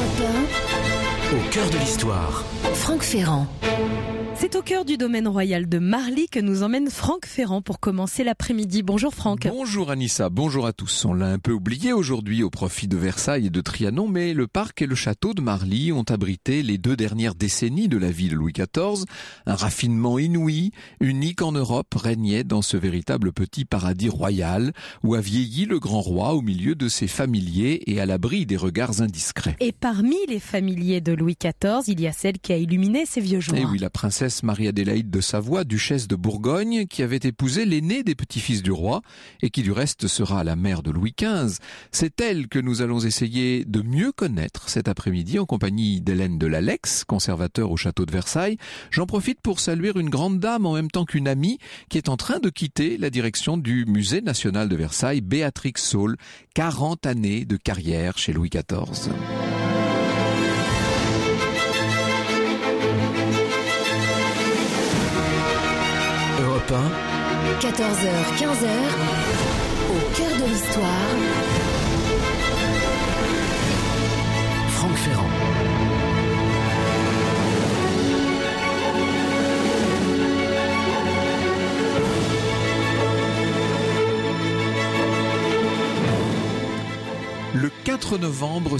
Europe 1, Au cœur de l'histoire. Franck Ferrand. C'est au cœur du domaine royal de Marly que nous emmène Franck Ferrand pour commencer l'après-midi. Bonjour Franck. Bonjour Anissa, bonjour à tous. On l'a un peu oublié aujourd'hui au profit de Versailles et de Trianon, mais le parc et le château de Marly ont abrité les 2 dernières décennies de la vie de Louis XIV. Un raffinement inouï, unique en Europe, régnait dans ce véritable petit paradis royal où a vieilli le grand roi au milieu de ses familiers et à l'abri des regards indiscrets. Et parmi les familiers de Louis XIV, il y a celle qui a illuminé ses vieux jours. Et oui, la princesse Marie-Adélaïde de Savoie, duchesse de Bourgogne, qui avait épousé l'aîné des petits-fils du roi et qui du reste sera la mère de Louis XV. C'est elle que nous allons essayer de mieux connaître cet après-midi en compagnie d'Hélène de Lalex, conservateur au château de Versailles. J'en profite pour saluer une grande dame en même temps qu'une amie qui est en train de quitter la direction du Musée national de Versailles, Béatrix Saul, 40 années de carrière chez Louis XIV. Europe 1, 14h, 15h, au cœur de l'histoire, Franck Ferrand. Le 4 novembre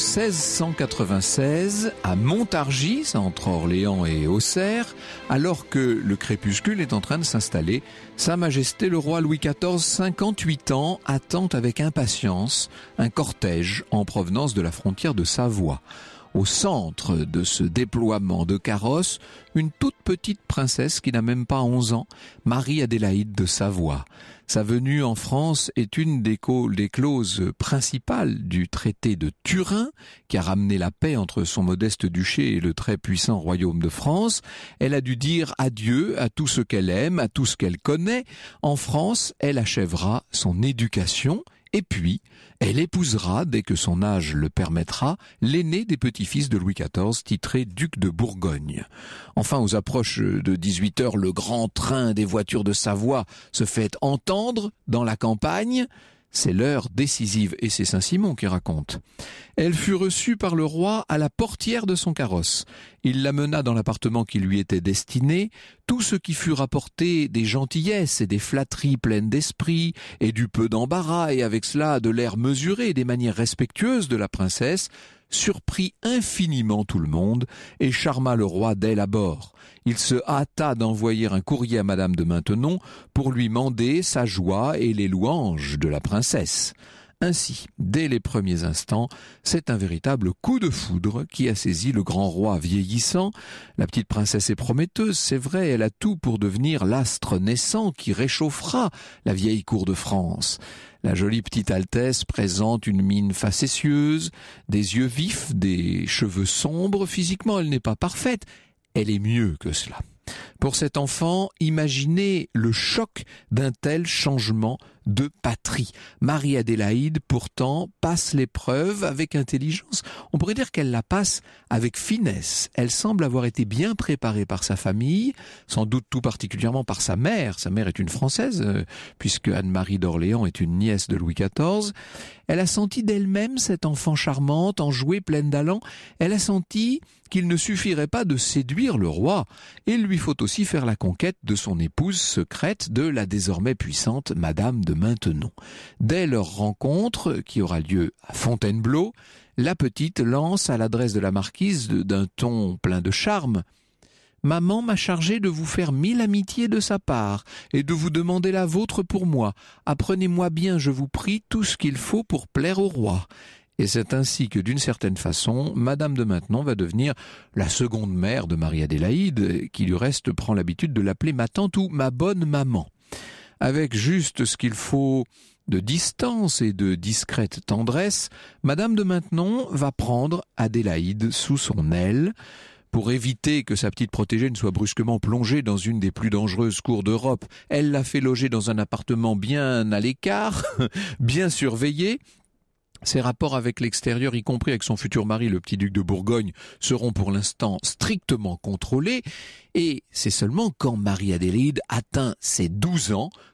1696, à Montargis, entre Orléans et Auxerre, alors que le crépuscule est en train de s'installer, Sa Majesté le roi Louis XIV, 58 ans, attend avec impatience un cortège en provenance de la frontière de Savoie. Au centre de ce déploiement de carrosses, une toute petite princesse qui n'a même pas 11 ans, Marie-Adélaïde de Savoie. Sa venue en France est une des clauses principales du traité de Turin, qui a ramené la paix entre son modeste duché et le très puissant royaume de France. Elle a dû dire adieu à tout ce qu'elle aime, à tout ce qu'elle connaît. En France, elle achèvera son éducation. Et puis, elle épousera, dès que son âge le permettra, l'aîné des petits-fils de Louis XIV, titré duc de Bourgogne. Enfin, aux approches de 18h, le grand train des voitures de Savoie se fait entendre dans la campagne. C'est l'heure décisive, et c'est Saint-Simon qui raconte. Elle fut reçue par le roi à la portière de son carrosse. Il la mena dans l'appartement qui lui était destiné. Tout ce qui fut rapporté des gentillesses et des flatteries pleines d'esprit, et du peu d'embarras, et avec cela de l'air mesuré et des manières respectueuses de la princesse, surprit infiniment tout le monde et charma le roi dès l'abord. Il se hâta d'envoyer un courrier à Madame de Maintenon pour lui mander sa joie et les louanges de la princesse. Ainsi, dès les premiers instants, c'est un véritable coup de foudre qui a saisi le grand roi vieillissant. La petite princesse est prometteuse, c'est vrai, elle a tout pour devenir l'astre naissant qui réchauffera la vieille cour de France. La jolie petite Altesse présente une mine facétieuse, des yeux vifs, des cheveux sombres. Physiquement, elle n'est pas parfaite, elle est mieux que cela. Pour cet enfant, imaginez le choc d'un tel changement de patrie. Marie-Adélaïde, pourtant, passe l'épreuve avec intelligence. On pourrait dire qu'elle la passe avec finesse. Elle semble avoir été bien préparée par sa famille, sans doute tout particulièrement par sa mère. Sa mère est une Française, puisque Anne-Marie d'Orléans est une nièce de Louis XIV. Elle a senti d'elle-même cette enfant charmante, enjouée, pleine d'allant. Elle a senti qu'il ne suffirait pas de séduire le roi. Il lui faut aussi faire la conquête de son épouse secrète, de la désormais puissante Madame de Maintenon. Dès leur rencontre, qui aura lieu à Fontainebleau, la petite lance à l'adresse de la marquise d'un ton plein de charme: « Maman m'a chargé de vous faire 1000 amitiés de sa part et de vous demander la vôtre pour moi. Apprenez-moi bien, je vous prie, tout ce qu'il faut pour plaire au roi. » Et c'est ainsi que, d'une certaine façon, Madame de Maintenon va devenir la seconde mère de Marie-Adélaïde, qui du reste prend l'habitude de l'appeler ma tante ou ma bonne maman. Avec juste ce qu'il faut de distance et de discrète tendresse, Madame de Maintenon va prendre Adélaïde sous son aile. Pour éviter que sa petite protégée ne soit brusquement plongée dans une des plus dangereuses cours d'Europe, elle l'a fait loger dans un appartement bien à l'écart, bien surveillé. Ses rapports avec l'extérieur, y compris avec son futur mari, le petit duc de Bourgogne, seront pour l'instant strictement contrôlés. Et c'est seulement quand Marie-Adélaïde atteint ses 12 ans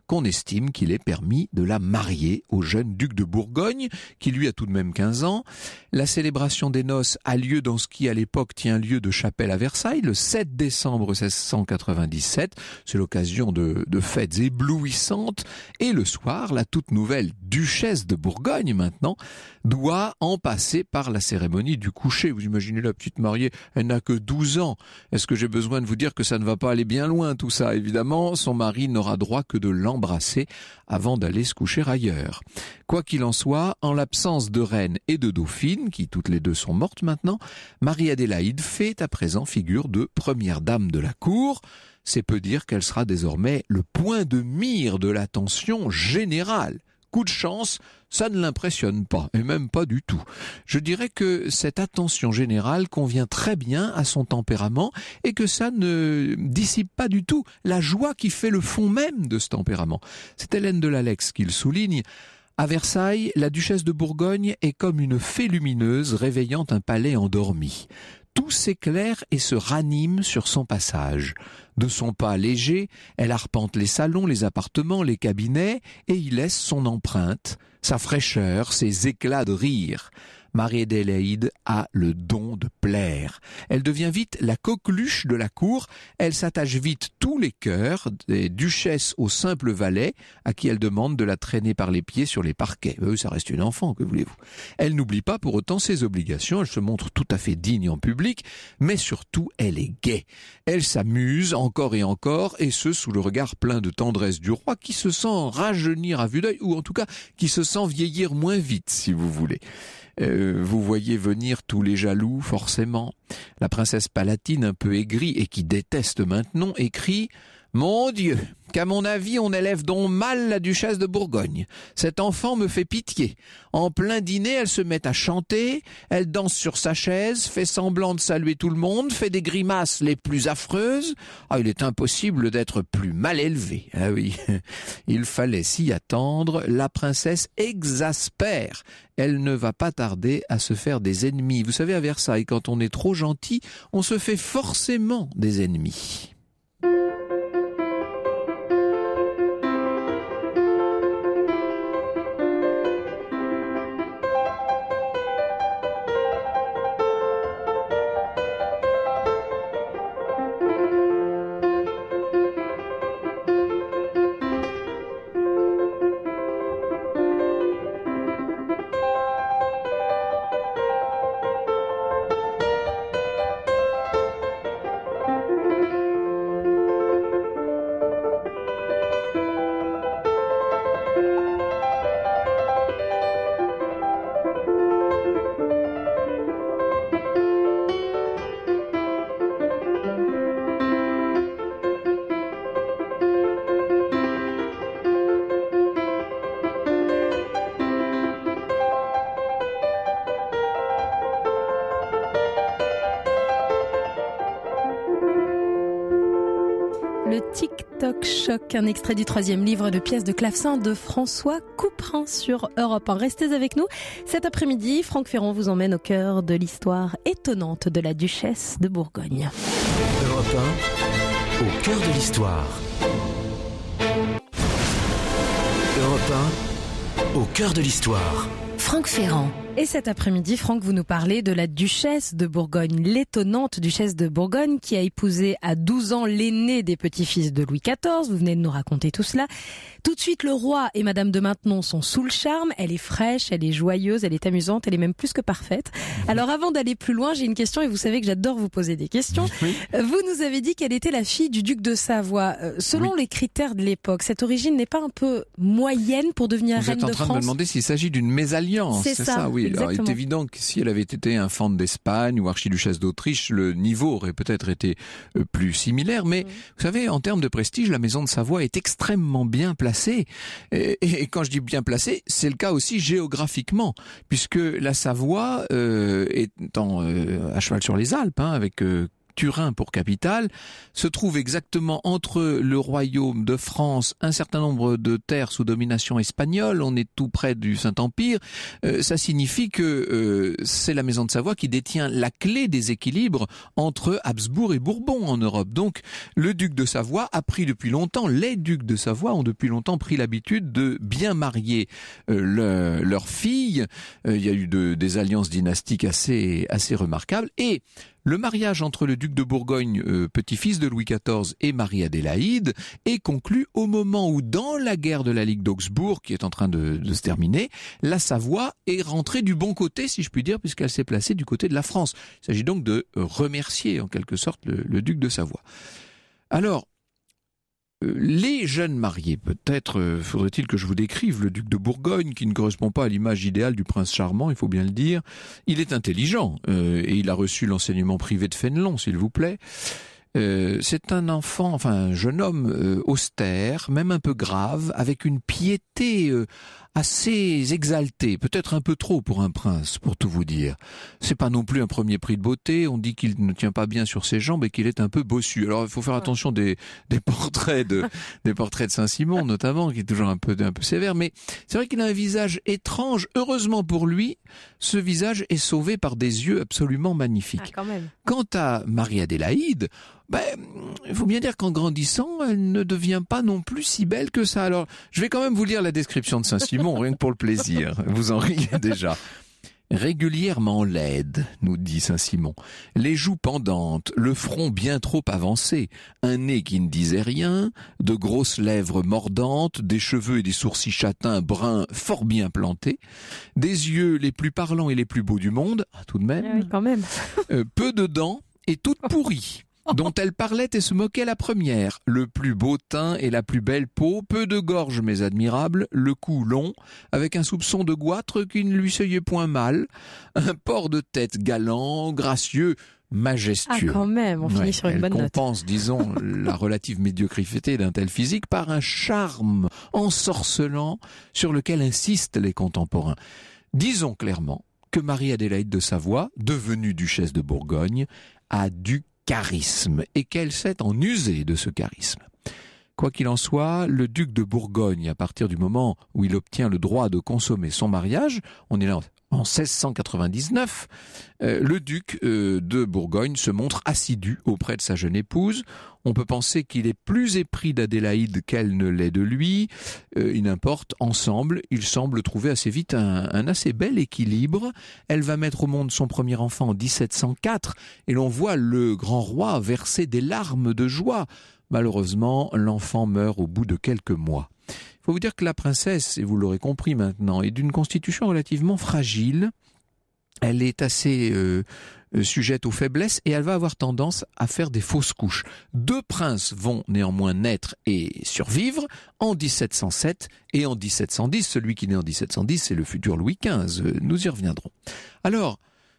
qu'on estime qu'il est permis de la marier au jeune duc de Bourgogne, qui lui a tout de même 15 ans. La célébration des noces a lieu dans ce qui à l'époque tient lieu de chapelle à Versailles, le 7 décembre 1697. C'est l'occasion de fêtes éblouissantes. Et le soir, la toute nouvelle duchesse de Bourgogne maintenant doit en passer par la cérémonie du coucher. Vous imaginez la petite mariée, elle n'a que 12 ans. Est-ce que j'ai besoin de vous dire que ça ne va pas aller bien loin tout ça? Évidemment, son mari n'aura droit que de l'embrasser avant d'aller se coucher ailleurs. Quoi qu'il en soit, en l'absence de reine et de dauphine, qui toutes les deux sont mortes maintenant, Marie-Adélaïde fait à présent figure de première dame de la cour. C'est peu dire qu'elle sera désormais le point de mire de l'attention générale. Coup de chance, ça ne l'impressionne pas, et même pas du tout. Je dirais que cette attention générale convient très bien à son tempérament et que ça ne dissipe pas du tout la joie qui fait le fond même de ce tempérament. C'est Hélène de Lalex qui le souligne. À Versailles, la duchesse de Bourgogne est comme une fée lumineuse réveillant un palais endormi. Tout s'éclaire et se ranime sur son passage. De son pas léger, elle arpente les salons, les appartements, les cabinets, et y laisse son empreinte, sa fraîcheur, ses éclats de rire. Marie-Adélaïde a le don de plaire. Elle devient vite la coqueluche de la cour, elle s'attache vite tous les cœurs, des duchesses aux simples valets, à qui elle demande de la traîner par les pieds sur les parquets. Ça reste une enfant, que voulez-vous. Elle n'oublie pas pour autant ses obligations, elle se montre tout à fait digne en public, mais surtout elle est gaie. Elle s'amuse encore et encore, et ce sous le regard plein de tendresse du roi, qui se sent rajeunir à vue d'œil, ou en tout cas qui se sent vieillir moins vite, si vous voulez. Vous voyez venir tous les jaloux, forcément. La princesse palatine, un peu aigrie et qui déteste Maintenon, écrit « Mon Dieu, qu'à mon avis on élève donc mal la duchesse de Bourgogne. Cette enfant me fait pitié. En plein dîner, elle se met à chanter, elle danse sur sa chaise, fait semblant de saluer tout le monde, fait des grimaces les plus affreuses. Il est impossible d'être plus mal élevé. Ah oui, il fallait s'y attendre. La princesse exaspère. Elle ne va pas tarder à se faire des ennemis. Vous savez, à Versailles, quand on est trop gentil, on se fait forcément des ennemis. Le Tic-Toc Choc, un extrait du 3e livre de pièces de clavecin de François Couperin sur Europe 1. Restez avec nous. Cet après-midi, Franck Ferrand vous emmène au cœur de l'histoire étonnante de la duchesse de Bourgogne. Europe 1, au cœur de l'histoire. Europe 1, au cœur de l'histoire. Franck Ferrand. Et cet après-midi, Franck, vous nous parlez de la duchesse de Bourgogne, l'étonnante duchesse de Bourgogne qui a épousé à 12 ans l'aîné des petits-fils de Louis XIV. Vous venez de nous raconter tout cela. Tout de suite, le roi et Madame de Maintenon sont sous le charme. Elle est fraîche, elle est joyeuse, elle est amusante, elle est même plus que parfaite. Alors avant d'aller plus loin, j'ai une question et vous savez que j'adore vous poser des questions. Oui. Vous nous avez dit qu'elle était la fille du duc de Savoie. Selon les critères de l'époque, cette origine n'est pas un peu moyenne pour devenir reine de France? Vous êtes en train de me demander s'il s'agit d'une mésalliance. C'est ça, oui. Alors, il est exactement. évident que si elle avait été infante d'Espagne ou archiduchesse d'Autriche, le niveau aurait peut-être été plus similaire. Mais vous savez, en termes de prestige, la maison de Savoie est extrêmement bien placée. Et quand je dis bien placée, c'est le cas aussi géographiquement, puisque la Savoie étant à cheval sur les Alpes, avec Turin pour capitale, se trouve exactement entre le royaume de France, un certain nombre de terres sous domination espagnole, on est tout près du Saint-Empire, ça signifie que c'est la Maison de Savoie qui détient la clé des équilibres entre Habsbourg et Bourbon en Europe. Donc le duc de Savoie a pris depuis longtemps, les ducs de Savoie ont depuis longtemps pris l'habitude de bien marier leurs filles. Il y a eu des alliances dynastiques assez remarquables. Et le mariage entre le duc de Bourgogne, petit-fils de Louis XIV, et Marie-Adélaïde est conclu au moment où, dans la guerre de la Ligue d'Augsbourg, qui est en train de se terminer, la Savoie est rentrée du bon côté, si je puis dire, puisqu'elle s'est placée du côté de la France. Il s'agit donc de remercier, en quelque sorte, le duc de Savoie. Alors, les jeunes mariés, peut-être faudrait-il que je vous décrive le duc de Bourgogne, qui ne correspond pas à l'image idéale du prince charmant, il faut bien le dire. Il est intelligent et il a reçu l'enseignement privé de Fénelon, s'il vous plaît. C'est un jeune homme austère, même un peu grave, avec une piété assez exaltée, peut-être un peu trop pour un prince, pour tout vous dire. C'est pas non plus un premier prix de beauté, on dit qu'il ne tient pas bien sur ses jambes et qu'il est un peu bossu. Alors il faut faire attention des portraits de Saint-Simon notamment, qui est toujours un peu sévère, mais c'est vrai qu'il a un visage étrange. Heureusement pour lui, ce visage est sauvé par des yeux absolument magnifiques. Ah, quand même. Quant à Marie-Adélaïde, il faut bien dire qu'en grandissant, elle ne devient pas non plus si belle que ça. Alors, je vais quand même vous lire la description de Saint-Simon, rien que pour le plaisir. Vous en riez déjà. Régulièrement laide, nous dit Saint-Simon, les joues pendantes, le front bien trop avancé, un nez qui ne disait rien, de grosses lèvres mordantes, des cheveux et des sourcils châtains bruns fort bien plantés, des yeux les plus parlants et les plus beaux du monde, tout de même, Oui, quand même. Peu de dents et toutes pourries, dont elle parlait et se moquait la première, le plus beau teint et la plus belle peau, peu de gorge mais admirable, le cou long, avec un soupçon de goitre qui ne lui seyait point mal, un port de tête galant, gracieux, majestueux. Ah, quand même, on finit sur une bonne note. Elle compense, disons, la relative médiocrité d'un tel physique par un charme ensorcelant sur lequel insistent les contemporains. Disons clairement que Marie-Adélaïde de Savoie, devenue duchesse de Bourgogne, a du charisme et qu'elle sait en user de ce charisme. Quoi qu'il en soit, le duc de Bourgogne, à partir du moment où il obtient le droit de consommer son mariage, on est là en 1699, le duc de Bourgogne se montre assidu auprès de sa jeune épouse. On peut penser qu'il est plus épris d'Adélaïde qu'elle ne l'est de lui. Il n'importe, ensemble, ils semblent trouver assez vite un assez bel équilibre. Elle va mettre au monde son premier enfant en 1704 et l'on voit le grand roi verser des larmes de joie. Malheureusement, l'enfant meurt au bout de quelques mois. Il faut vous dire que la princesse, et vous l'aurez compris maintenant, est d'une constitution relativement fragile. Elle est assez sujette aux faiblesses et elle va avoir tendance à faire des fausses couches. 2 princes vont néanmoins naître et survivre en 1707 et en 1710. Celui qui naît en 1710, c'est le futur Louis XV. Nous y reviendrons. Alors,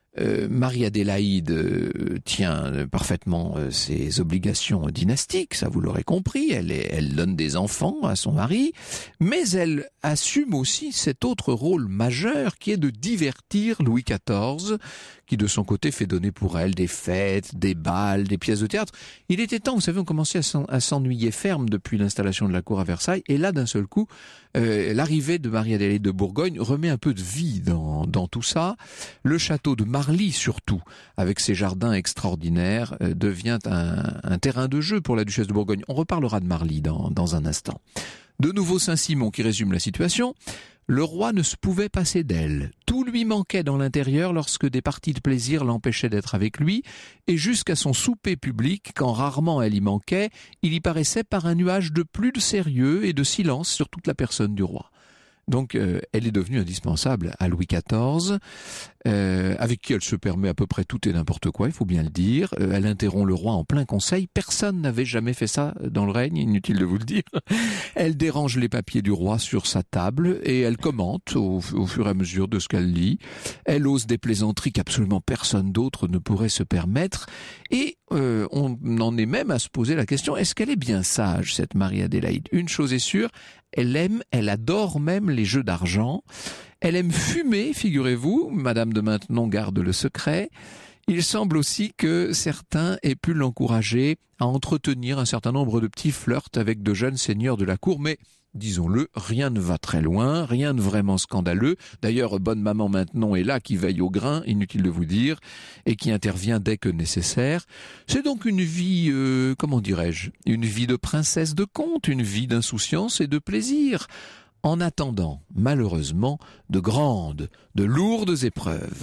Marie-Adélaïde tient parfaitement ses obligations dynastiques, ça vous l'aurez compris, elle donne des enfants à son mari, mais elle assume aussi cet autre rôle majeur qui est de divertir Louis XIV, qui de son côté fait donner pour elle des fêtes, des bals, des pièces de théâtre. Il était temps, vous savez, on commençait à s'ennuyer ferme depuis l'installation de la cour à Versailles, et là d'un seul coup, l'arrivée de Marie-Adélaïde de Bourgogne remet un peu de vie dans tout ça. Le château de Marly surtout, avec ses jardins extraordinaires, devient un terrain de jeu pour la duchesse de Bourgogne. On reparlera de Marly dans un instant. De nouveau Saint-Simon qui résume la situation. Le roi ne se pouvait passer d'elle. Tout lui manquait dans l'intérieur lorsque des parties de plaisir l'empêchaient d'être avec lui, et jusqu'à son souper public, quand rarement elle y manquait, il y paraissait par un nuage de plus de sérieux et de silence sur toute la personne du roi. Donc elle est devenue indispensable à Louis XIV, avec qui elle se permet à peu près tout et n'importe quoi, il faut bien le dire. Elle interrompt le roi en plein conseil, personne n'avait jamais fait ça dans le règne, inutile de vous le dire. Elle dérange les papiers du roi sur sa table et elle commente au fur et à mesure de ce qu'elle lit. Elle ose des plaisanteries qu'absolument personne d'autre ne pourrait se permettre. Et on en est même à se poser la question, est-ce qu'elle est bien sage, cette Marie-Adélaïde ? Une chose est sûre, elle adore même les jeux d'argent. Elle aime fumer, figurez-vous, Madame de Maintenon garde le secret. Il semble aussi que certains aient pu l'encourager à entretenir un certain nombre de petits flirts avec de jeunes seigneurs de la cour, mais disons-le, rien ne va très loin, rien de vraiment scandaleux. D'ailleurs, bonne maman maintenant est là, qui veille au grain, inutile de vous dire, et qui intervient dès que nécessaire. C'est donc une vie, comment dirais-je, une vie de princesse de conte, une vie d'insouciance et de plaisir, en attendant, malheureusement, de grandes, de lourdes épreuves.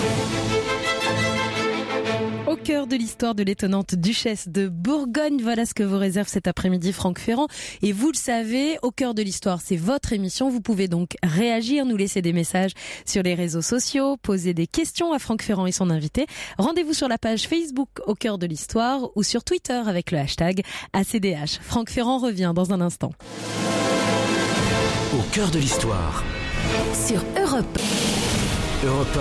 Au cœur de l'histoire de l'étonnante duchesse de Bourgogne, voilà ce que vous réserve cet après-midi Franck Ferrand. Et vous le savez, Au cœur de l'histoire, c'est votre émission. Vous pouvez donc réagir, nous laisser des messages sur les réseaux sociaux, poser des questions à Franck Ferrand et son invité. Rendez-vous sur la page Facebook Au cœur de l'histoire ou sur Twitter avec le hashtag ACDH. Franck Ferrand revient dans un instant. Au cœur de l'histoire. Sur Europe. Europe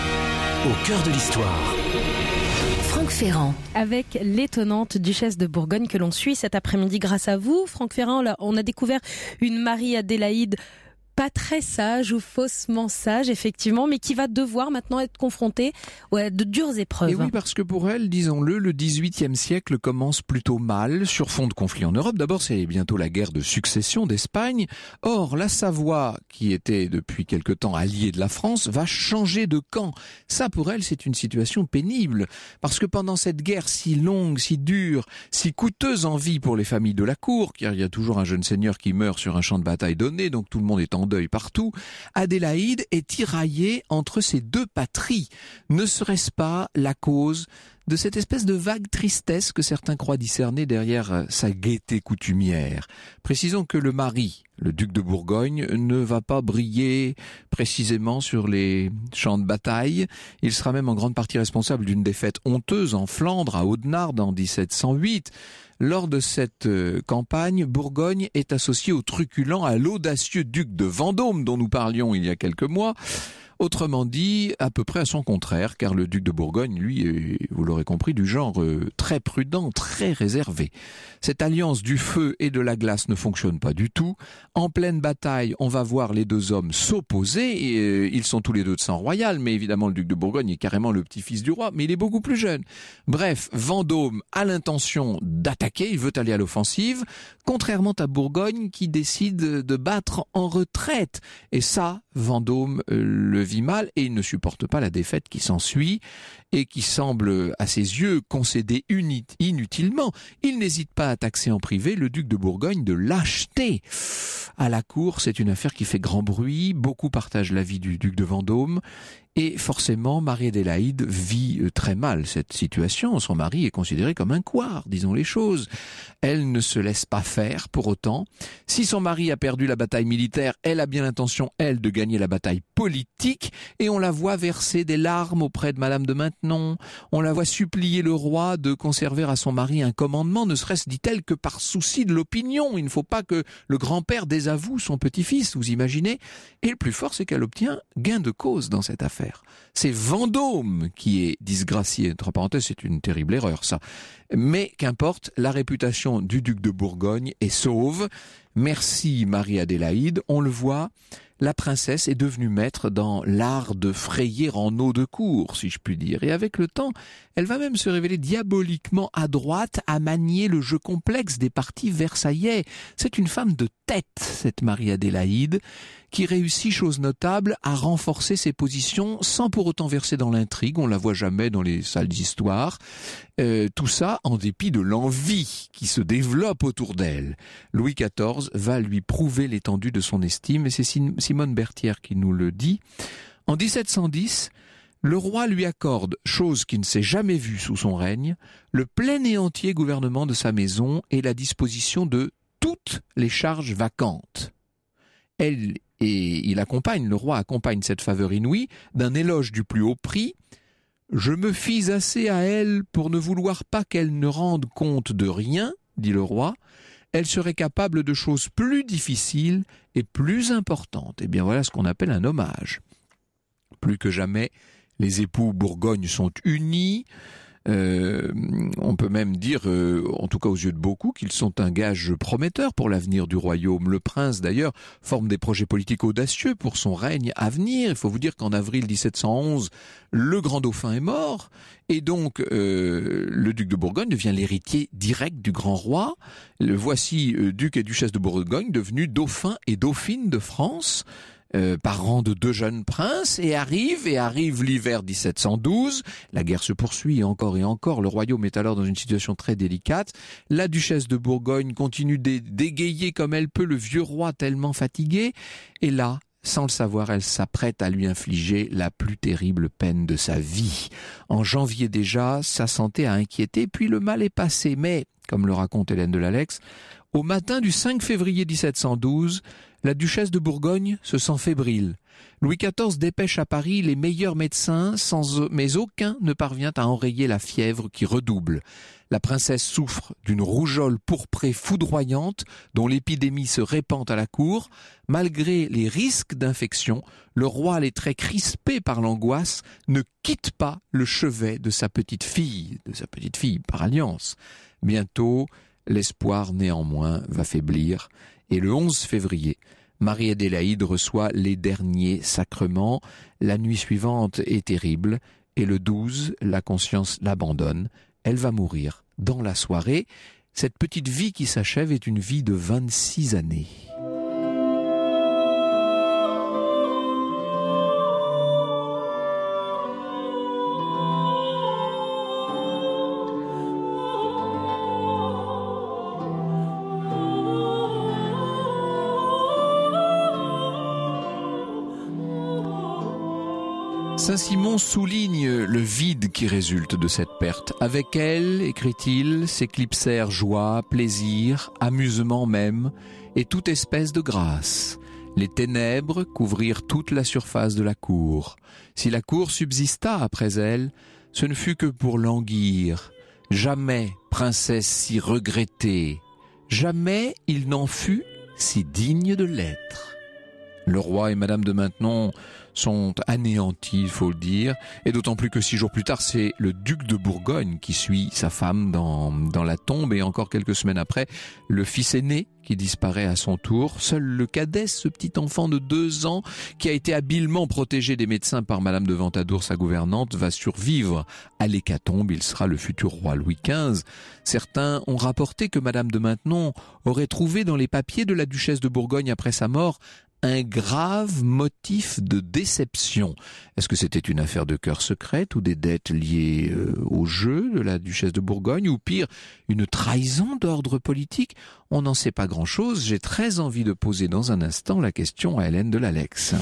1, au cœur de l'histoire. Franck Ferrand. Avec l'étonnante duchesse de Bourgogne que l'on suit cet après-midi grâce à vous, Franck Ferrand. On a découvert une Marie-Adélaïde pas très sage ou faussement sage, effectivement, mais qui va devoir maintenant être confrontée à de dures épreuves. Et oui, parce que pour elle, disons-le, le XVIIIe siècle commence plutôt mal, sur fond de conflit en Europe. D'abord, c'est bientôt la guerre de succession d'Espagne. Or, la Savoie, qui était depuis quelque temps alliée de la France, va changer de camp. Ça, pour elle, c'est une situation pénible, parce que pendant cette guerre si longue, si dure, si coûteuse en vie pour les familles de la cour, car il y a toujours un jeune seigneur qui meurt sur un champ de bataille donné, donc tout le monde est en deuil partout, Adélaïde est tiraillée entre ces deux patries. Ne serait-ce pas la cause de cette espèce de vague tristesse que certains croient discerner derrière sa gaieté coutumière? Précisons que le mari, le duc de Bourgogne, ne va pas briller précisément sur les champs de bataille. Il sera même en grande partie responsable d'une défaite honteuse en Flandre, à Audenarde, en 1708. Lors de cette campagne, Bourgogne est associée au truculent, à l'audacieux duc de Vendôme dont nous parlions il y a quelques mois. Autrement dit, à peu près à son contraire, car le duc de Bourgogne, lui, est, vous l'aurez compris, du genre très prudent, très réservé. Cette alliance du feu et de la glace ne fonctionne pas du tout. En pleine bataille, on va voir les deux hommes s'opposer. Et, ils sont tous les deux de sang royal, mais évidemment le duc de Bourgogne est carrément le petit-fils du roi, mais il est beaucoup plus jeune. Bref, Vendôme a l'intention d'attaquer, il veut aller à l'offensive, contrairement à Bourgogne qui décide de battre en retraite. Et ça, Vendôme le vit mal et il ne supporte pas la défaite qui s'ensuit et qui semble, à ses yeux, concéder inutilement. Il n'hésite pas à taxer en privé le duc de Bourgogne de lâcheté. À la cour, c'est une affaire qui fait grand bruit, beaucoup partagent l'avis du duc de Vendôme. Et forcément, Marie-Adélaïde vit très mal cette situation. Son mari est considéré comme un couard, disons les choses. Elle ne se laisse pas faire pour autant. Si son mari a perdu la bataille militaire, elle a bien l'intention, elle, de gagner la bataille politique. Et on la voit verser des larmes auprès de Madame de Maintenon. On la voit supplier le roi de conserver à son mari un commandement, ne serait-ce, dit-elle, que par souci de l'opinion. Il ne faut pas que le grand-père désavoue son petit-fils, vous imaginez. Et le plus fort, c'est qu'elle obtient gain de cause dans cette affaire. C'est Vendôme qui est disgracié. Entre parenthèses, c'est une terrible erreur, ça. Mais qu'importe, la réputation du duc de Bourgogne est sauve. Merci Marie-Adélaïde. On le voit, la princesse est devenue maître dans l'art de frayer en eau de cour, si je puis dire. Et avec le temps, elle va même se révéler diaboliquement adroite à manier le jeu complexe des partis versaillais. C'est une femme de tête, cette Marie-Adélaïde, qui réussit, chose notable, à renforcer ses positions sans pour autant verser dans l'intrigue. On la voit jamais dans les salles d'histoire. Tout ça en dépit de l'envie qui se développe autour d'elle. Louis XIV va lui prouver l'étendue de son estime, et c'est Simone Berthière qui nous le dit. En 1710, le roi lui accorde, chose qui ne s'est jamais vue sous son règne, le plein et entier gouvernement de sa maison et la disposition de toutes les charges vacantes. Le roi accompagne cette faveur inouïe d'un éloge du plus haut prix. « Je me fis assez à elle pour ne vouloir pas qu'elle ne rende compte de rien, dit le roi. Elle serait capable de choses plus difficiles et plus importantes. » Eh bien voilà ce qu'on appelle un hommage. Plus que jamais, les époux Bourgogne sont unis. On peut même dire, en tout cas aux yeux de beaucoup, qu'ils sont un gage prometteur pour l'avenir du royaume. Le prince, d'ailleurs, forme des projets politiques audacieux pour son règne à venir. Il faut vous dire qu'en avril 1711, le grand dauphin est mort, et donc le duc de Bourgogne devient l'héritier direct du grand roi. Le voici duc et duchesse de Bourgogne devenus dauphin et dauphine de France, par rang de 2 jeunes princes, et arrive l'hiver 1712. La guerre se poursuit et encore, le royaume est alors dans une situation très délicate. La duchesse de Bourgogne continue d'égayer comme elle peut le vieux roi tellement fatigué, et là, sans le savoir, elle s'apprête à lui infliger la plus terrible peine de sa vie. En janvier déjà, sa santé a inquiété, puis le mal est passé, mais, comme le raconte Hélène de Lalex, au matin du 5 février 1712, la duchesse de Bourgogne se sent fébrile. Louis XIV dépêche à Paris les meilleurs médecins, mais aucun ne parvient à enrayer la fièvre qui redouble. La princesse souffre d'une rougeole pourprée foudroyante dont l'épidémie se répand à la cour. Malgré les risques d'infection, le roi, les traits crispés par l'angoisse, ne quitte pas le chevet de sa petite fille par alliance. Bientôt, l'espoir néanmoins va faiblir, et le 11 février, Marie-Adélaïde reçoit les derniers sacrements. La nuit suivante est terrible, et le 12, la conscience l'abandonne. Elle va mourir dans la soirée. Cette petite vie qui s'achève est une vie de 26 années. Saint-Simon souligne le vide qui résulte de cette perte. Avec elle, écrit-il, s'éclipsèrent joie, plaisir, amusement même, et toute espèce de grâce. Les ténèbres couvrirent toute la surface de la cour. Si la cour subsista après elle, ce ne fut que pour languir. Jamais princesse si regrettée, jamais il n'en fut si digne de l'être. Le roi et Madame de Maintenon sont anéantis, il faut le dire, et d'autant plus que 6 jours plus tard, c'est le duc de Bourgogne qui suit sa femme dans la tombe, et encore quelques semaines après, le fils aîné qui disparaît à son tour. Seul le cadet, ce petit enfant de 2 ans, qui a été habilement protégé des médecins par Madame de Ventadour, sa gouvernante, va survivre à l'hécatombe. Il sera le futur roi Louis XV. Certains ont rapporté que Madame de Maintenon aurait trouvé dans les papiers de la duchesse de Bourgogne après sa mort un grave motif de déception. Est-ce que c'était une affaire de cœur secrète ou des dettes liées au jeu de la duchesse de Bourgogne, ou pire, une trahison d'ordre politique? On n'en sait pas grand-chose. J'ai très envie de poser dans un instant la question à Hélène de Lalex.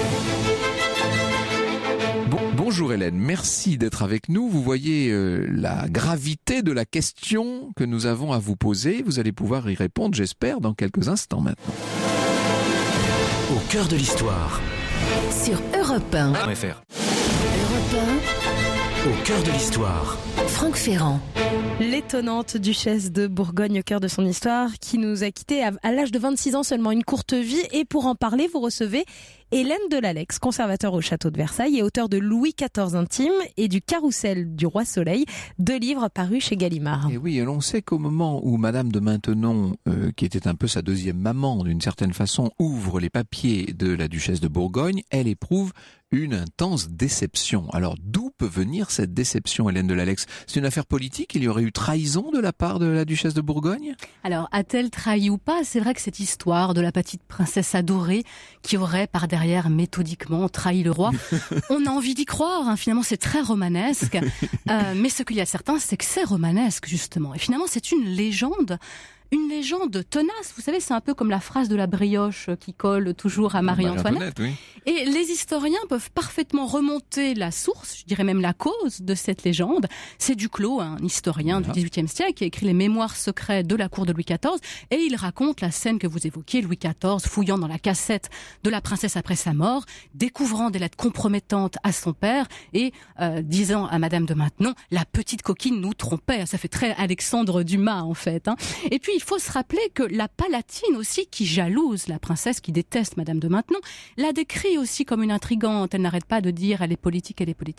Bonjour Hélène, merci d'être avec nous. Vous voyez la gravité de la question que nous avons à vous poser. Vous allez pouvoir y répondre, j'espère, dans quelques instants maintenant. Au cœur de l'histoire. Sur Europe 1. .fr. Europe 1. Au cœur de l'histoire. Franck Ferrand. L'étonnante duchesse de Bourgogne au cœur de son histoire, qui nous a quittés à l'âge de 26 ans seulement, une courte vie. Et pour en parler, vous recevez Hélène de Lalex, conservateur au château de Versailles et auteur de Louis XIV intime et du Carrousel du Roi Soleil, 2 livres parus chez Gallimard. Et oui, et l'on sait qu'au moment où Madame de Maintenon, qui était un peu sa deuxième maman d'une certaine façon, ouvre les papiers de la duchesse de Bourgogne, elle éprouve une intense déception. Alors d'où peut venir cette déception, Hélène de Lalex? C'est une affaire politique? Il y aurait eu trahison de la part de la duchesse de Bourgogne? Alors, a-t-elle trahi ou pas? C'est vrai que cette histoire de la petite princesse adorée qui aurait par derrière méthodiquement trahi le roi, on a envie d'y croire, hein. Finalement c'est très romanesque, mais ce qu'il y a de certain, c'est que c'est romanesque justement, et finalement c'est une légende tenace. Vous savez, c'est un peu comme la phrase de la brioche qui colle toujours à Marie-Antoinette. Oui. Et les historiens peuvent parfaitement remonter la source, je dirais même la cause de cette légende. C'est Duclos, un historien du XVIIIe siècle, qui a écrit les mémoires secrets de la cour de Louis XIV, et il raconte la scène que vous évoquiez, Louis XIV fouillant dans la cassette de la princesse après sa mort, découvrant des lettres compromettantes à son père, et disant à Madame de Maintenon, la petite coquine nous trompait. Ça fait très Alexandre Dumas, en fait, hein. Et puis, il faut se rappeler que la Palatine aussi, qui jalouse la princesse, qui déteste Madame de Maintenon, la décrit aussi comme une intrigante. Elle n'arrête pas de dire elle est politique, elle est politique.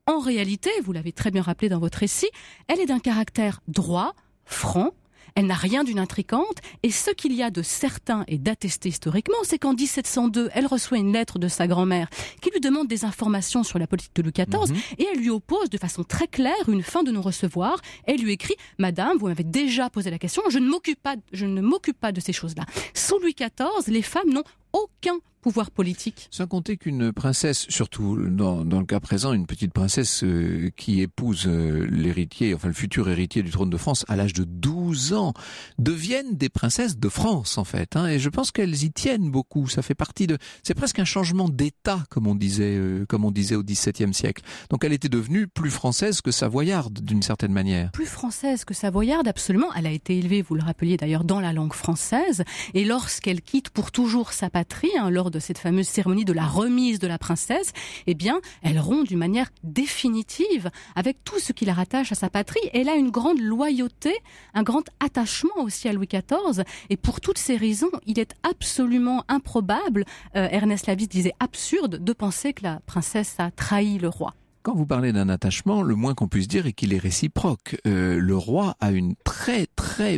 En réalité, vous l'avez très bien rappelé dans votre récit, elle est d'un caractère droit, franc. Elle n'a rien d'une intrigante, et ce qu'il y a de certain et d'attesté historiquement, c'est qu'en 1702, elle reçoit une lettre de sa grand-mère qui lui demande des informations sur la politique de Louis XIV, et elle lui oppose de façon très claire une fin de non-recevoir. Elle lui écrit « Madame, vous m'avez déjà posé la question, je ne m'occupe pas de ces choses-là. » Sous Louis XIV, les femmes n'ont aucun pouvoir politique. Sans compter qu'une princesse, surtout dans le cas présent, une petite princesse qui épouse l'héritier, enfin le futur héritier du trône de France à l'âge de 12 ans, deviennent des princesses de France en fait. Et je pense qu'elles y tiennent beaucoup. Ça fait partie de... C'est presque un changement d'état, comme on disait au XVIIe siècle. Donc elle était devenue plus française que savoyarde d'une certaine manière. Plus française que savoyarde, absolument. Elle a été élevée, vous le rappeliez d'ailleurs, dans la langue française. Et lorsqu'elle quitte pour toujours sa patrie, lors de cette fameuse cérémonie de la remise de la princesse, eh bien, elle rompt d'une manière définitive avec tout ce qui la rattache à sa patrie. Elle a une grande loyauté, un grand attachement aussi à Louis XIV. Et pour toutes ces raisons, il est absolument improbable, Ernest Lavis disait absurde, de penser que la princesse a trahi le roi. Quand vous parlez d'un attachement, le moins qu'on puisse dire est qu'il est réciproque. Le roi a un très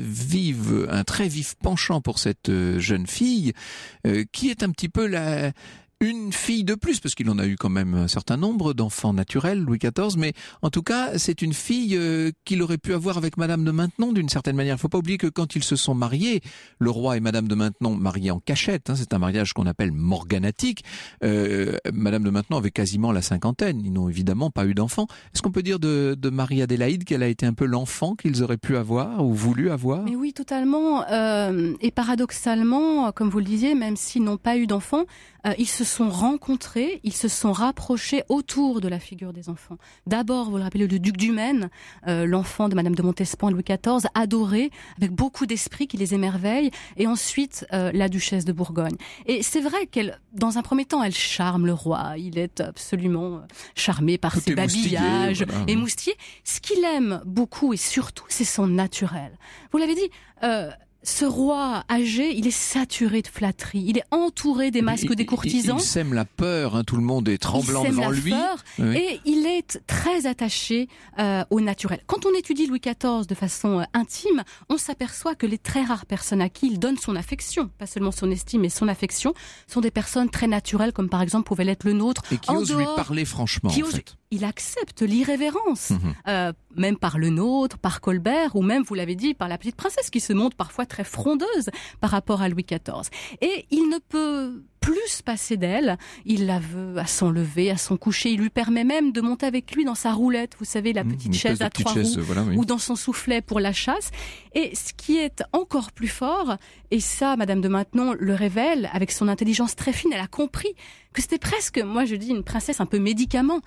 vif penchant pour cette jeune fille, qui est un petit peu une fille de plus, parce qu'il en a eu quand même un certain nombre d'enfants naturels, Louis XIV, mais en tout cas, c'est une fille qu'il aurait pu avoir avec Madame de Maintenon d'une certaine manière. Il ne faut pas oublier que quand ils se sont mariés, le roi et Madame de Maintenon mariés en cachette, c'est un mariage qu'on appelle morganatique, Madame de Maintenon avait quasiment la cinquantaine, ils n'ont évidemment pas eu d'enfants. Est-ce qu'on peut dire de Marie-Adélaïde qu'elle a été un peu l'enfant qu'ils auraient pu avoir ou voulu avoir? Mais oui, totalement. Et paradoxalement, comme vous le disiez, même s'ils n'ont pas eu d'enfants, ils se sont rencontrés, ils se sont rapprochés autour de la figure des enfants. D'abord, vous le rappelez, le duc du Maine, l'enfant de Madame de Montespan, Louis XIV, adoré, avec beaucoup d'esprit qui les émerveille, et ensuite la duchesse de Bourgogne. Et c'est vrai qu'elle, dans un premier temps, elle charme le roi. Il est absolument charmé par ses babillages, émoustillés. Ce qu'il aime beaucoup et surtout, c'est son naturel. Vous l'avez dit. Ce roi âgé, il est saturé de flatterie. Il est entouré des masques des courtisans. Il sème la peur, tout le monde est tremblant devant lui. Et il est très attaché au naturel. Quand on étudie Louis XIV de façon intime, on s'aperçoit que les très rares personnes à qui il donne son affection, pas seulement son estime, mais son affection, sont des personnes très naturelles, comme par exemple pouvait l'être le nôtre. Et qui osent lui parler franchement, en fait. Il accepte l'irrévérence, même par le nôtre, par Colbert, ou même, vous l'avez dit, par la petite princesse, qui se montre parfois très frondeuse par rapport à Louis XIV. Et il ne peut plus se passer d'elle. Il la veut à son lever, à son coucher. Il lui permet même de monter avec lui dans sa roulette, vous savez, la petite chaise à 3 roues, ou dans son soufflet pour la chasse. Et ce qui est encore plus fort, et ça, Madame de Maintenon le révèle avec son intelligence très fine, elle a compris que c'était presque, moi je dis, une princesse un peu médicament.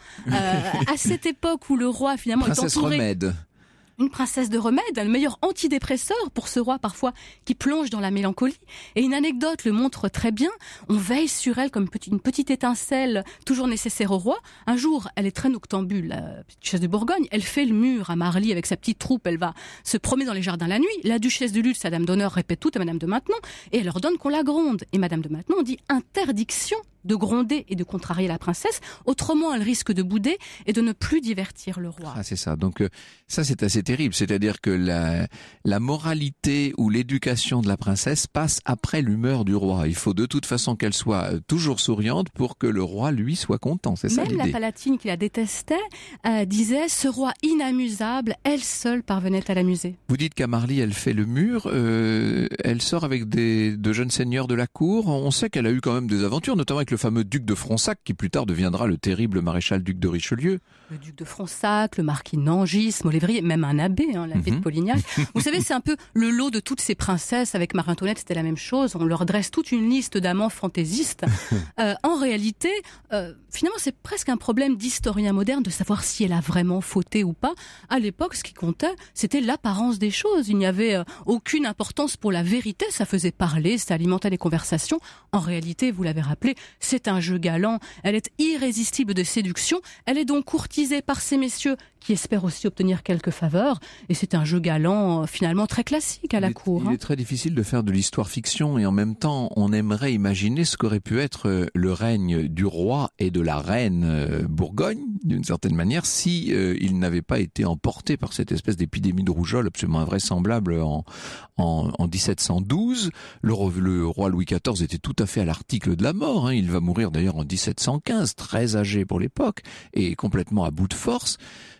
À cette époque où le roi finalement est entouré... Remède. Une princesse de remède, le meilleur antidépresseur pour ce roi parfois qui plonge dans la mélancolie. Et une anecdote le montre très bien. On veille sur elle comme une petite étincelle toujours nécessaire au roi. Un jour, elle est très noctambule, la duchesse de Bourgogne. Elle fait le mur à Marly avec sa petite troupe. Elle va se promener dans les jardins la nuit. La duchesse de Lutz, sa dame d'honneur, répète tout à Madame de Maintenon et elle ordonne qu'on la gronde. Et Madame de Maintenon dit interdiction de gronder et de contrarier la princesse, autrement elle risque de bouder et de ne plus divertir le roi. C'est ça. Donc ça c'est assez terrible, c'est-à-dire que la moralité ou l'éducation de la princesse passe après l'humeur du roi. Il faut de toute façon qu'elle soit toujours souriante pour que le roi lui soit content, c'est ça l'idée. Même la Palatine qui la détestait disait ce roi inamusable, elle seule parvenait à l'amuser. Vous dites qu'à Marly elle fait le mur, elle sort avec de jeunes seigneurs de la cour. On sait qu'elle a eu quand même des aventures, notamment avec le fameux duc de Fronsac, qui plus tard deviendra le terrible maréchal duc de Richelieu. Le duc de Fronsac, le marquis de Nangis, Molévrier, même un abbé, l'abbé de Polignac. Vous savez, c'est un peu le lot de toutes ces princesses. Avec Marie-Antoinette, c'était la même chose. On leur dresse toute une liste d'amants fantaisistes. En réalité, finalement, c'est presque un problème d'historien moderne de savoir si elle a vraiment fauté ou pas. À l'époque, ce qui comptait, c'était l'apparence des choses. Il n'y avait aucune importance pour la vérité. Ça faisait parler, ça alimentait les conversations. En réalité, vous l'avez rappelé, C'est un jeu galant, elle est irrésistible de séduction, elle est donc courtisée par ces messieurs qui espèrent aussi obtenir quelques faveurs, et c'est un jeu galant finalement très classique à la cour. Il est très difficile de faire de l'histoire-fiction, et en même temps, on aimerait imaginer ce qu'aurait pu être le règne du roi et de la reine Bourgogne, d'une certaine manière, si il n'avait pas été emporté par cette espèce d'épidémie de rougeole absolument invraisemblable en 1712. Le roi Louis XIV était tout à fait à l'article de la mort, hein. Il va mourir d'ailleurs en 1715, très âgé pour l'époque, et complètement à bout de force.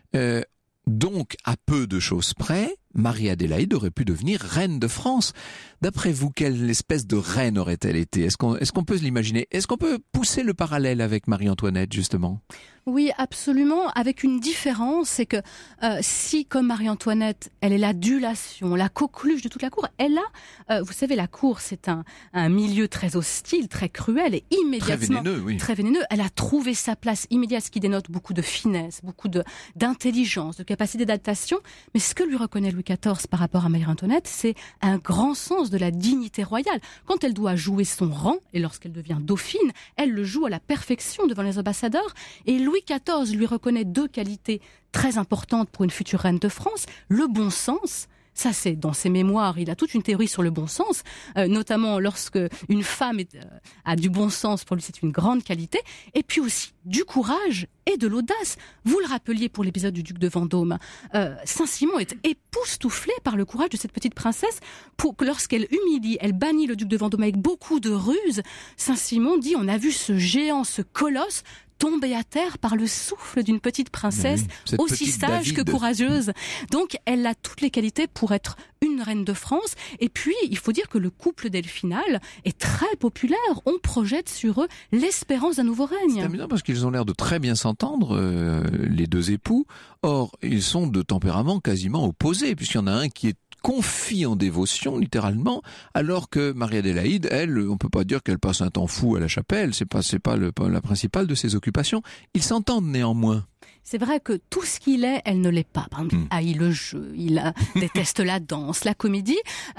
Donc, à peu de choses près, Marie-Adélaïde aurait pu devenir reine de France. D'après vous, quelle espèce de reine aurait-elle été ? Est-ce qu'on peut l'imaginer ? Est-ce qu'on peut pousser le parallèle avec Marie-Antoinette, justement ? Oui, absolument, avec une différence, c'est que si, comme Marie-Antoinette, elle est l'adulation, la coqueluche de toute la cour, elle a, vous savez, la cour, c'est un milieu très hostile, très cruel, et immédiatement... Très vénéneux, elle a trouvé sa place immédiate, ce qui dénote beaucoup de finesse, beaucoup d'intelligence, de capacité d'adaptation, mais ce que lui reconnaît Louis XIV par rapport à Marie-Antoinette, c'est un grand sens de la dignité royale. Quand elle doit jouer son rang, et lorsqu'elle devient dauphine, elle le joue à la perfection devant les ambassadeurs, et Louis XIV lui reconnaît deux qualités très importantes pour une future reine de France, le bon sens. Ça, c'est dans ses mémoires, il a toute une théorie sur le bon sens, notamment lorsque une femme a du bon sens, pour lui c'est une grande qualité, et puis aussi du courage et de l'audace. Vous le rappeliez pour l'épisode du duc de Vendôme, Saint-Simon est époustouflé par le courage de cette petite princesse, pour que lorsqu'elle humilie, elle bannit le duc de Vendôme avec beaucoup de ruse. Saint-Simon dit, on a vu ce géant, ce colosse, tombée à terre par le souffle d'une petite princesse, aussi sage que courageuse. Donc, elle a toutes les qualités pour être une reine de France. Et puis, il faut dire que le couple delphinal est très populaire. On projette sur eux l'espérance d'un nouveau règne. C'est amusant parce qu'ils ont l'air de très bien s'entendre, les deux époux. Or, ils sont de tempéraments quasiment opposés, puisqu'il y en a un qui est confie en dévotion, littéralement, alors que Marie-Adélaïde, elle, on peut pas dire qu'elle passe un temps fou à la chapelle, c'est pas la principale de ses occupations. Ils s'entendent néanmoins. C'est vrai que tout ce qu'il est, elle ne l'est pas. Par exemple, il haït le jeu, déteste la danse, la comédie,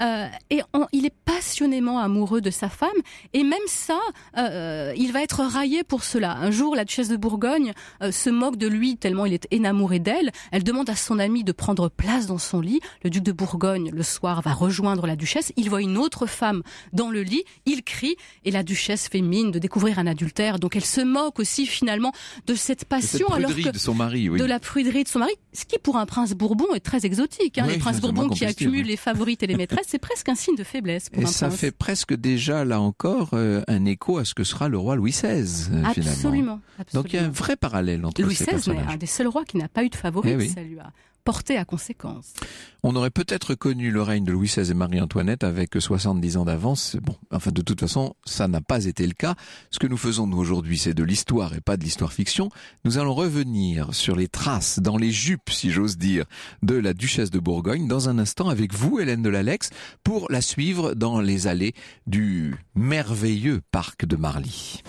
il est passionnément amoureux de sa femme, et même ça, il va être raillé pour cela. Un jour, la duchesse de Bourgogne se moque de lui tellement il est énamouré d'elle. Elle demande à son ami de prendre place dans son lit. Le duc de Bourgogne, le soir, va rejoindre la duchesse. Il voit une autre femme dans le lit, il crie, et la duchesse fait mine de découvrir un adultère. Donc elle se moque aussi finalement de cette passion, de la pruderie de son mari, ce qui pour un prince Bourbon est très exotique. Les princes Bourbons qui accumulent les favorites et les maîtresses, c'est presque un signe de faiblesse pour un prince. Et ça fait presque déjà, là encore, un écho à ce que sera le roi Louis XVI, finalement. Absolument. Donc il y a un vrai parallèle entre ces personnages. Louis XVI est un des seuls rois qui n'a pas eu de favorite, ça lui a porté à conséquence. On aurait peut-être connu le règne de Louis XVI et Marie-Antoinette avec 70 ans d'avance. Bon, enfin, de toute façon, ça n'a pas été le cas. Ce que nous faisons, nous, aujourd'hui, c'est de l'histoire et pas de l'histoire-fiction. Nous allons revenir sur les traces, dans les jupes, si j'ose dire, de la duchesse de Bourgogne, dans un instant avec vous, Hélène de Lalex, pour la suivre dans les allées du merveilleux parc de Marly.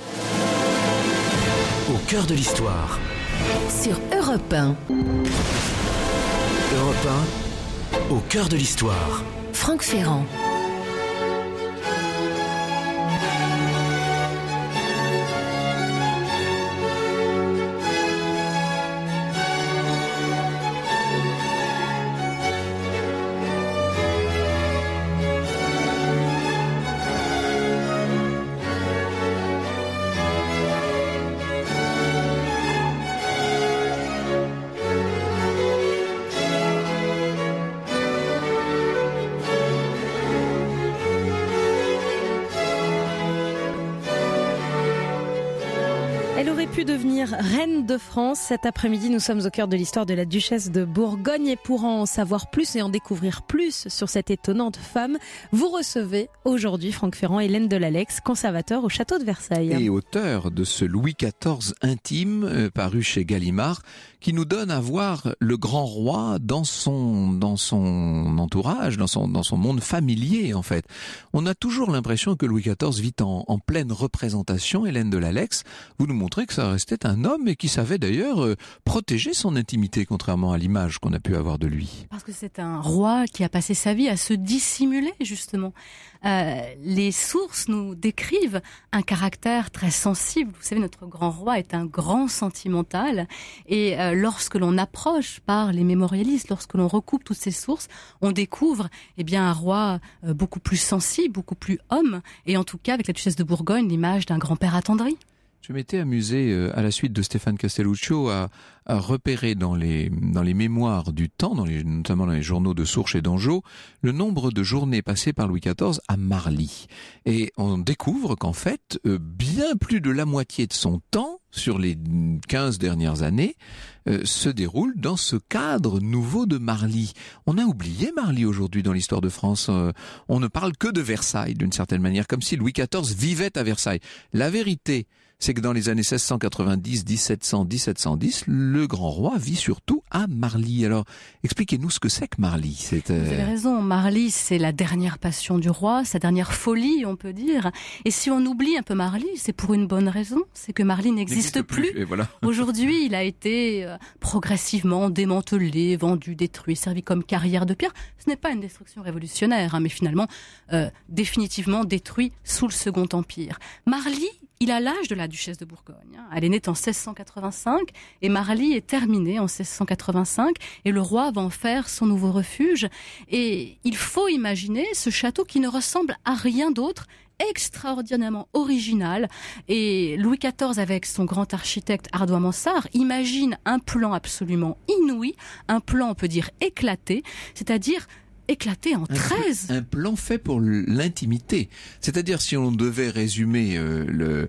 Au cœur de l'histoire. Sur Europe 1. Europe 1, au cœur de l'histoire. Franck Ferrand. Elle aurait pu devenir reine de France. Cet après-midi, nous sommes au cœur de l'histoire de la duchesse de Bourgogne. Et pour en savoir plus et en découvrir plus sur cette étonnante femme, vous recevez aujourd'hui, Franck Ferrand, Hélène de Lalex, conservateur au château de Versailles. Et auteur de ce Louis XIV intime, paru chez Gallimard, qui nous donne à voir le grand roi dans son entourage, dans son monde familier, en fait. On a toujours l'impression que Louis XIV vit en pleine représentation. Hélène de Lalex, vous nous montrez montrer que ça restait un homme et qui savait d'ailleurs protéger son intimité, contrairement à l'image qu'on a pu avoir de lui. Parce que c'est un roi qui a passé sa vie à se dissimuler, justement. Les sources nous décrivent un caractère très sensible. Vous savez, notre grand roi est un grand sentimental. Et lorsque l'on approche par les mémorialistes, lorsque l'on recoupe toutes ces sources, on découvre un roi beaucoup plus sensible, beaucoup plus homme. Et en tout cas, avec la duchesse de Bourgogne, l'image d'un grand-père attendri. Je m'étais amusé, à la suite de Stéphane Castelluccio, à repérer dans les mémoires du temps, notamment dans les journaux de Sourches et d'Anjou, le nombre de journées passées par Louis XIV à Marly. Et on découvre qu'en fait, bien plus de la moitié de son temps, sur les 15 dernières années, se déroule dans ce cadre nouveau de Marly. On a oublié Marly aujourd'hui dans l'histoire de France. On ne parle que de Versailles, d'une certaine manière, comme si Louis XIV vivait à Versailles. La vérité, c'est que dans les années 1690, 1700, 1710, le grand roi vit surtout à Marly. Alors, expliquez-nous ce que c'est que Marly. Vous avez raison, Marly, c'est la dernière passion du roi, sa dernière folie, on peut dire. Et si on oublie un peu Marly, c'est pour une bonne raison, c'est que Marly n'existe plus. Et voilà. Aujourd'hui, il a été progressivement démantelé, vendu, détruit, servi comme carrière de pierre. Ce n'est pas une destruction révolutionnaire, mais finalement définitivement détruit sous le Second Empire. Marly, il a l'âge de la duchesse de Bourgogne. Elle est née en 1685 et Marly est terminée en 1685 et le roi va en faire son nouveau refuge. Et il faut imaginer ce château qui ne ressemble à rien d'autre, extraordinairement original. Et Louis XIV, avec son grand architecte Ardois-Mansart, imagine un plan absolument inouï, un plan, on peut dire, éclaté, c'est-à-dire éclaté en 13. Un plan fait pour l'intimité. C'est-à-dire, si on devait résumer le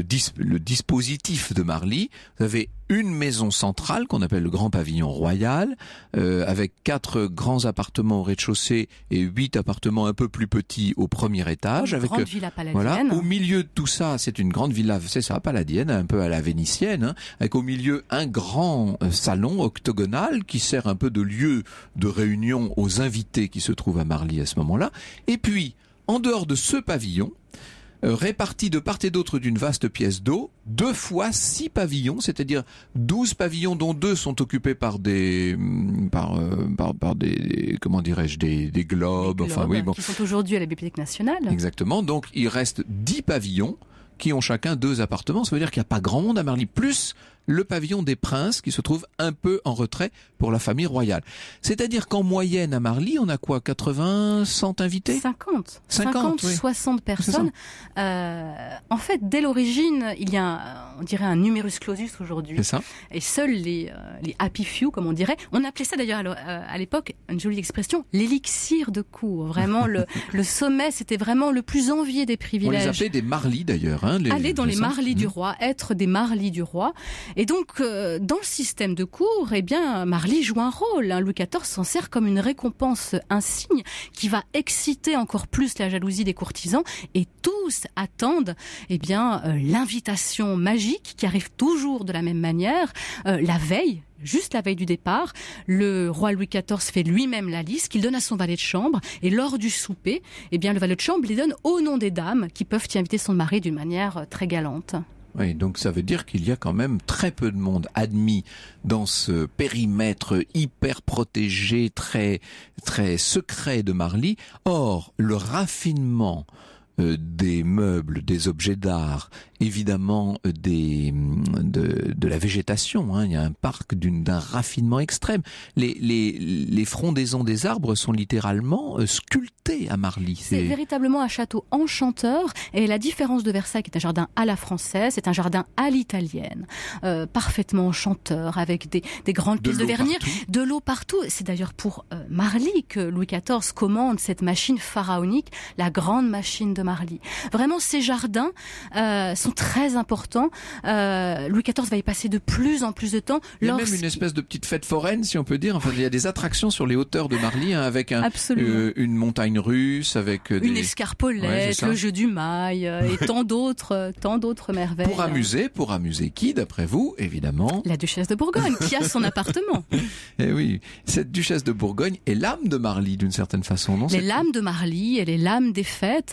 dispositif de Marly, vous avez une maison centrale qu'on appelle le Grand Pavillon Royal, avec 4 grands appartements au rez-de-chaussée et 8 appartements un peu plus petits au premier étage. Une avec grande villa paladienne. Voilà. Au milieu de tout ça, c'est une grande villa, c'est ça, paladienne, un peu à la vénitienne, avec au milieu un grand salon octogonal qui sert un peu de lieu de réunion aux invités qui se trouvent à Marly à ce moment-là. Et puis, en dehors de ce pavillon, répartis de part et d'autre d'une vaste pièce d'eau, 2 fois 6 pavillons, c'est-à-dire 12 pavillons dont 2 sont occupés par des comment dirais-je, des globes, enfin oui, bon, qui sont aujourd'hui à la Bibliothèque nationale. Exactement. Donc il reste 10 pavillons qui ont chacun 2 appartements. Ça veut dire qu'il n'y a pas grand monde à Marly, plus le pavillon des princes qui se trouve un peu en retrait pour la famille royale. C'est-à-dire qu'en moyenne à Marly, on a quoi, 80, 100 invités ? 50, oui. 60 personnes. En fait, dès l'origine, il y a, on dirait, un numerus clausus aujourd'hui. C'est ça. Et seuls les happy few, comme on dirait, on appelait ça d'ailleurs à l'époque, une jolie expression, l'élixir de cour. Vraiment, le sommet, c'était vraiment le plus envié des privilèges. On les appelait des Marly d'ailleurs. Aller dans les Marly du roi, être des Marly du roi. Et donc, dans le système de cour, Marly joue un rôle. Louis XIV s'en sert comme une récompense insigne qui va exciter encore plus la jalousie des courtisans. Et tous attendent, l'invitation magique qui arrive toujours de la même manière, la veille. Juste la veille du départ, le roi Louis XIV fait lui-même la liste qu'il donne à son valet de chambre. Et lors du souper, le valet de chambre les donne au nom des dames qui peuvent y inviter son mari d'une manière très galante. Oui, donc ça veut dire qu'il y a quand même très peu de monde admis dans ce périmètre hyper protégé, très très secret de Marly. Or, le raffinement des meubles, des objets d'art, évidemment de la végétation. Il y a un parc d'un raffinement extrême. Les frondaisons des arbres sont littéralement sculptées à Marly. C'est véritablement un château enchanteur. Et la différence de Versailles, qui est un jardin à la française, c'est un jardin à l'italienne, parfaitement enchanteur, avec des grandes pistes de vernis, de l'eau partout. C'est d'ailleurs pour Marly que Louis XIV commande cette machine pharaonique, la grande machine de Marly. Vraiment, ces jardins sont très importants. Louis XIV va y passer de plus en plus de temps. Il y a même une espèce de petite fête foraine, si on peut dire. Enfin, il y a des attractions sur les hauteurs de Marly, avec une montagne russe, avec une escarpolette, le jeu du mail et tant d'autres merveilles. Pour amuser qui, d'après vous, évidemment? La duchesse de Bourgogne, qui a son appartement. Eh oui, cette duchesse de Bourgogne est l'âme de Marly, d'une certaine façon, non? Elle est l'âme de Marly, elle est l'âme des fêtes.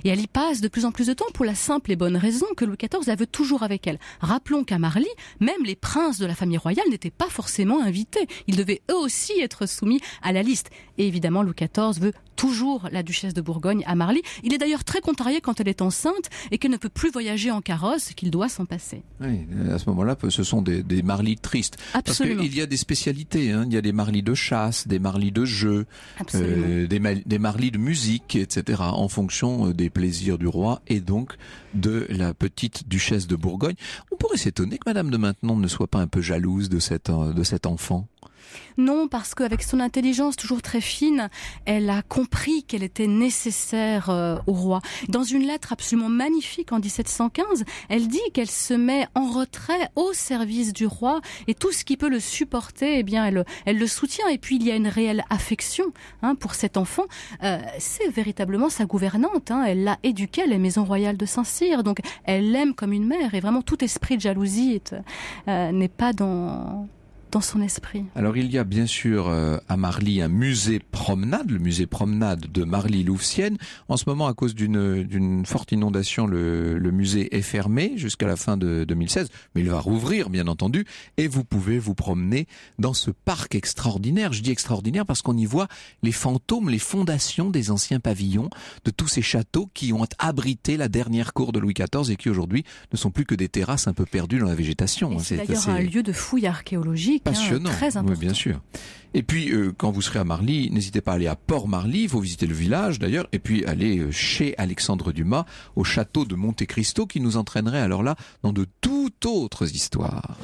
Et elle y passe de plus en plus de temps pour la simple et bonne raison que Louis XIV la veut toujours avec elle. Rappelons qu'à Marly, même les princes de la famille royale n'étaient pas forcément invités. Ils devaient eux aussi être soumis à la liste. Et évidemment, Louis XIV veut toujours la duchesse de Bourgogne à Marly. Il est d'ailleurs très contrarié quand elle est enceinte et qu'elle ne peut plus voyager en carrosse, qu'il doit s'en passer. Oui, à ce moment-là, ce sont des Marly tristes. Absolument. Parce qu'il y a des spécialités, il y a des Marly de chasse, des Marly de jeu, des Marly de musique, etc., en fonction des plaisirs du roi et donc de la petite duchesse de Bourgogne. On pourrait s'étonner que Madame de Maintenon ne soit pas un peu jalouse de cet enfant. Non, parce qu'avec son intelligence toujours très fine, elle a compris qu'elle était nécessaire au roi. Dans une lettre absolument magnifique en 1715, elle dit qu'elle se met en retrait au service du roi et tout ce qui peut le supporter, eh bien, elle le soutient. Et puis il y a une réelle affection pour cet enfant. C'est véritablement sa gouvernante. Elle l'a éduquée à la maison royale de Saint-Cyr, donc elle l'aime comme une mère. Et vraiment tout esprit de jalousie n'est pas dans son esprit. Alors il y a bien sûr à Marly un musée promenade, le musée promenade de Marly-Louveciennes. En ce moment, à cause d'une forte inondation, le musée est fermé jusqu'à la fin de 2016, mais il va rouvrir bien entendu, et vous pouvez vous promener dans ce parc extraordinaire. Je dis extraordinaire parce qu'on y voit les fantômes, les fondations des anciens pavillons de tous ces châteaux qui ont abrité la dernière cour de Louis XIV et qui aujourd'hui ne sont plus que des terrasses un peu perdues dans la végétation. Et c'est d'ailleurs un lieu de fouille archéologique. Passionnant, très important. Oui, bien sûr. Et puis, quand vous serez à Marly, n'hésitez pas à aller à Port-Marly, il faut visiter le village d'ailleurs, et puis aller chez Alexandre Dumas, au château de Monte Cristo, qui nous entraînerait alors là dans de toutes autres histoires.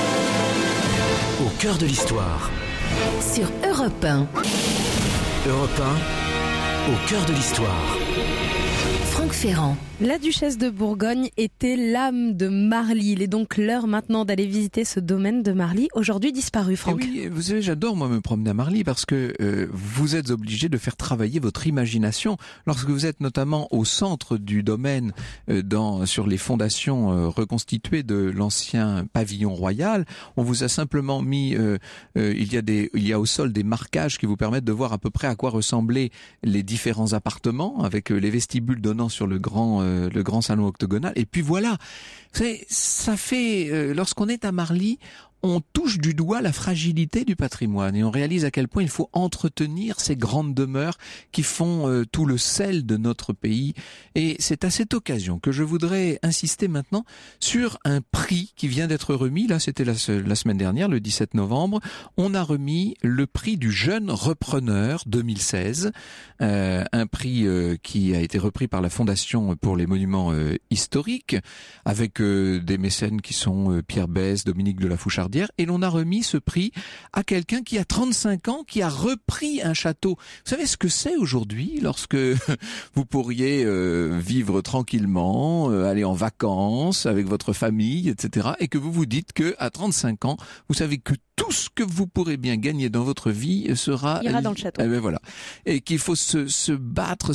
Au cœur de l'histoire. Sur Europe 1. Europe 1, au cœur de l'histoire. Franck Ferrand. La duchesse de Bourgogne était l'âme de Marly. Il est donc l'heure maintenant d'aller visiter ce domaine de Marly, aujourd'hui disparu, Franck. Et oui, vous savez, j'adore moi me promener à Marly parce que vous êtes obligé de faire travailler votre imagination. Lorsque vous êtes notamment au centre du domaine, sur les fondations reconstituées de l'ancien pavillon royal, on vous a simplement mis, il y a au sol des marquages qui vous permettent de voir à peu près à quoi ressemblaient les différents appartements, avec les vestibules donnant sur le grand salon octogonal. Et puis voilà, ça fait, lorsqu'on est à Marly, on touche du doigt la fragilité du patrimoine et on réalise à quel point il faut entretenir ces grandes demeures qui font tout le sel de notre pays. Et c'est à cette occasion que je voudrais insister maintenant sur un prix qui vient d'être remis. Là, c'était la semaine dernière, le 17 novembre. On a remis le prix du jeune repreneur 2016, un prix qui a été repris par la Fondation pour les monuments historiques, avec des mécènes qui sont Pierre Besse, Dominique de la Fouchard. Et l'on a remis ce prix à quelqu'un qui a 35 ans, qui a repris un château. Vous savez ce que c'est aujourd'hui lorsque vous pourriez vivre tranquillement, aller en vacances avec votre famille, etc. et que vous vous dites que à 35 ans, vous savez que tout ce que vous pourrez bien gagner dans votre vie ira dans le château. Voilà. Et qu'il faut se battre,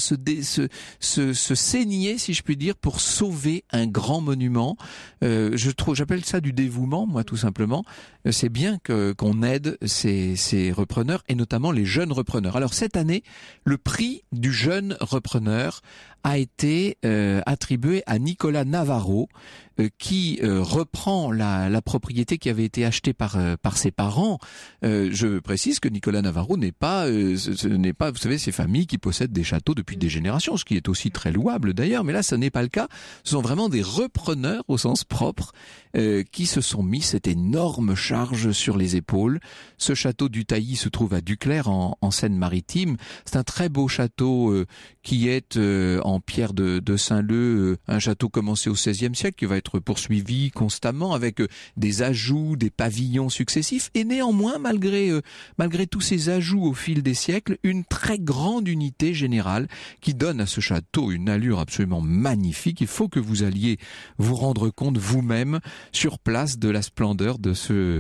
se saigner, si je puis dire, pour sauver un grand monument. J'appelle ça du dévouement, moi, tout simplement. C'est bien qu'on aide ces repreneurs et notamment les jeunes repreneurs. Alors cette année, le prix du jeune repreneur a été attribué à Nicolas Navarro, qui reprend la propriété qui avait été achetée par ses parents. Je précise que Nicolas Navarro ce n'est pas, vous savez, ces familles qui possèdent des châteaux depuis des générations, ce qui est aussi très louable d'ailleurs, mais là, ce n'est pas le cas. Ce sont vraiment des repreneurs au sens propre qui se sont mis cette énorme charge sur les épaules. Ce château du Tailly se trouve à Duclair, en Seine-Maritime. C'est un très beau château qui est en pierre de Saint-Leu, un château commencé au XVIe siècle, qui va être poursuivi constamment avec des ajouts, des pavillons successifs, et néanmoins, malgré tous ces ajouts au fil des siècles, une très grande unité générale qui donne à ce château une allure absolument magnifique. Il faut que vous alliez vous rendre compte vous-même sur place de la splendeur de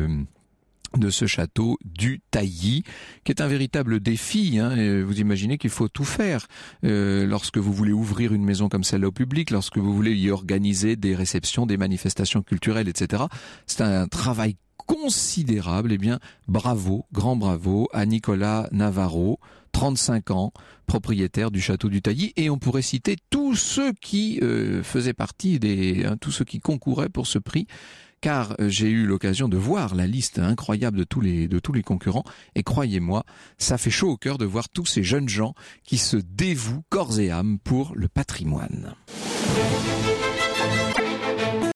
ce château du Tailly, qui est un véritable défi. Vous imaginez qu'il faut tout faire lorsque vous voulez ouvrir une maison comme celle-là au public, lorsque vous voulez y organiser des réceptions, des manifestations culturelles, etc. C'est un travail considérable. Eh bien, bravo, grand bravo à Nicolas Navarro, 35 ans, propriétaire du château du Tailly, et on pourrait citer tous ceux qui faisaient partie tous ceux qui concouraient pour ce prix, car j'ai eu l'occasion de voir la liste incroyable de tous les concurrents, et croyez-moi, ça fait chaud au cœur de voir tous ces jeunes gens qui se dévouent corps et âme pour le patrimoine.